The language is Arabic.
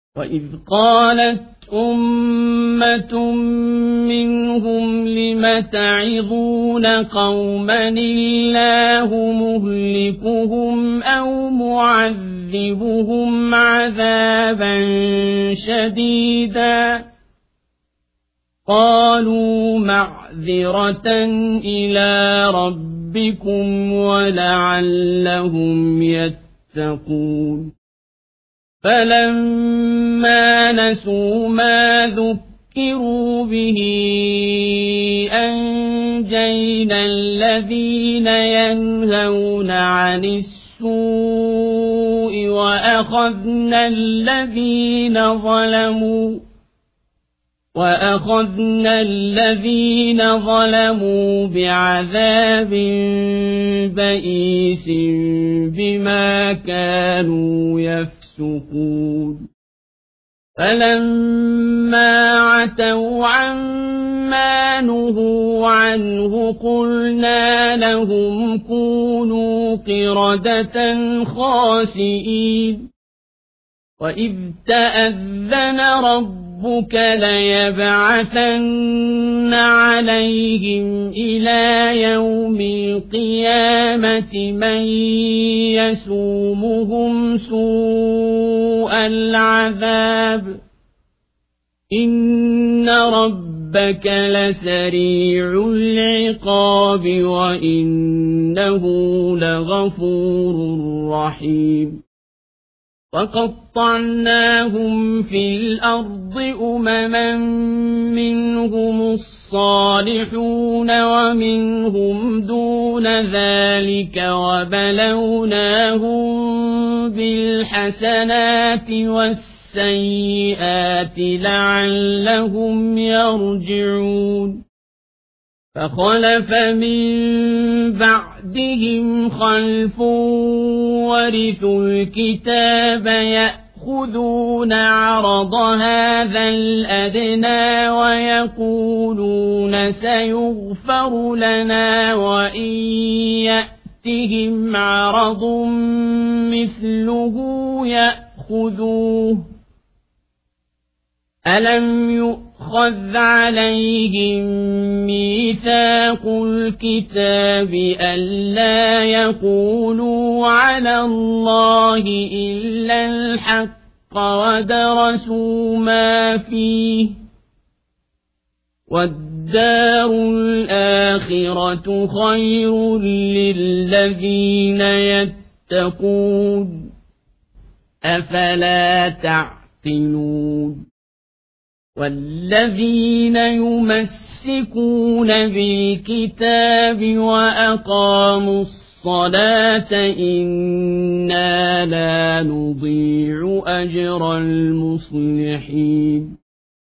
وإذ قالت أمة منهم لم تعظون قوما الله مهلكهم أو معذبهم عذابا شديدا قالوا معذرة إلى ربكم ولعلهم يتقون فلما نسوا ما ذكروا به أنجينا الذين ينهون عن السوء وأخذنا الذين ظلموا بعذاب بئيس بما كانوا يفسقون فلما عتوا عما نهوا عنه قلنا لهم كونوا قردة خاسئين وإذ تأذن ربك ليبعثن عليهم إلى يوم القيامة من يسومهم سوء العذاب إن ربك لسريع العقاب وإنه لغفور رحيم وقطعناهم في الأرض أمما منهم الصالحون ومنهم دون ذلك وبلوناهم بالحسنات والسيئات لعلهم يرجعون فخلف من بعدهم خلف ورثوا الكتاب يأخذون عرض هذا الأدنى ويقولون سيغفر لنا وإن يأتهم عرض مثله يأخذوه ألم يؤخذ عليهم ميثاق الكتاب ألا يقولوا على الله إلا الحق ودرسوا ما فيه والدار الآخرة خير للذين يتقون أفلا تعقلون والذين يمسكون بالكتاب وأقاموا الصلاة إنا لا نضيع أجر المصلحين